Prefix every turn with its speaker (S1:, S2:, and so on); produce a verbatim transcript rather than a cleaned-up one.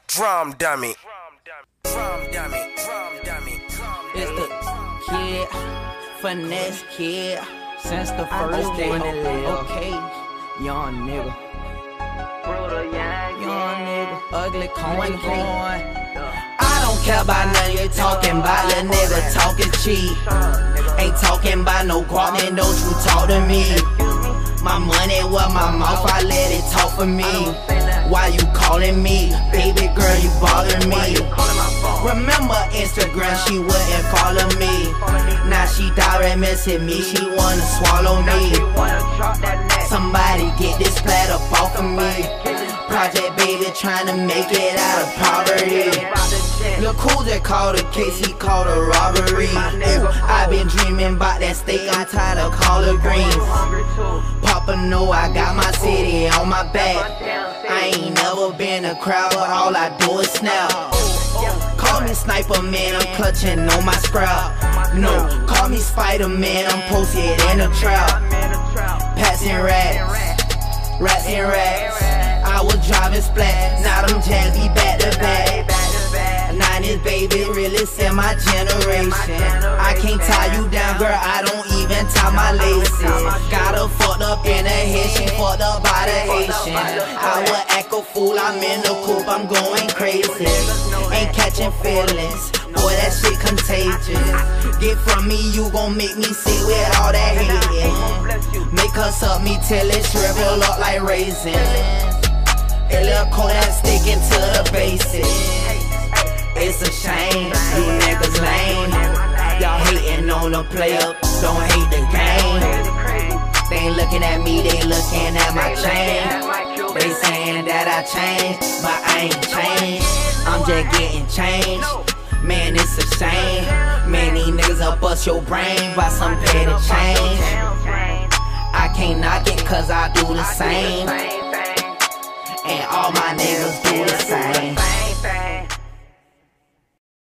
S1: Drum dummy. Drum dummy. Drum dummy.
S2: It's the kid, finesse kid, since the first day. Okay, young nigga. Young nigga, ugly coin coin. I don't care about none you talking about, little nigga talking cheap. Ain't talking about no guap, man, don't you talk to me. My money with my mouth, I let it talk for me. Why you calling me? Baby girl, you bothering me. Remember Instagram, she wouldn't follow me. Now she direct messing me, she wanna swallow me. Somebody get this flat up off of me. Project baby trying to make it out of poverty. Lil' Cool just called a case, he called a robbery. Ooh, I been dreaming about that steak, I'm tired of collard greens. Papa know I got my city on my back. I ain't never been a crowd, but all I do is snap. Call me Sniper Man, I'm clutching on my scrap. No, call me Spider-Man, I'm posted in a trap. Pats and rats, rats and rats. I was driving splat, now them jazz be back to back. nineties baby really set my generation. I can't tie you down, girl, I don't even tie my laces. Got her fucked up in the head, she fucked up by the Haitian. I would act a fool, I'm in the coupe, I'm going crazy. Ain't catching feelings, boy that shit contagious. Get from me, you gon' make me sick with all that hating. Make her suck me till it shrivel up like raisins. A little cold ass sticking to the basics. It's a shame, you niggas lame. Y'all hating on the player, don't hate the game. They ain't looking at me, they looking at my chain. They saying that I changed, but I ain't changed. I'm just getting changed. Man, it's a shame. Man, these niggas will bust your brain by some petty change. I can't knock it cause I do the same. And all my niggas do the same.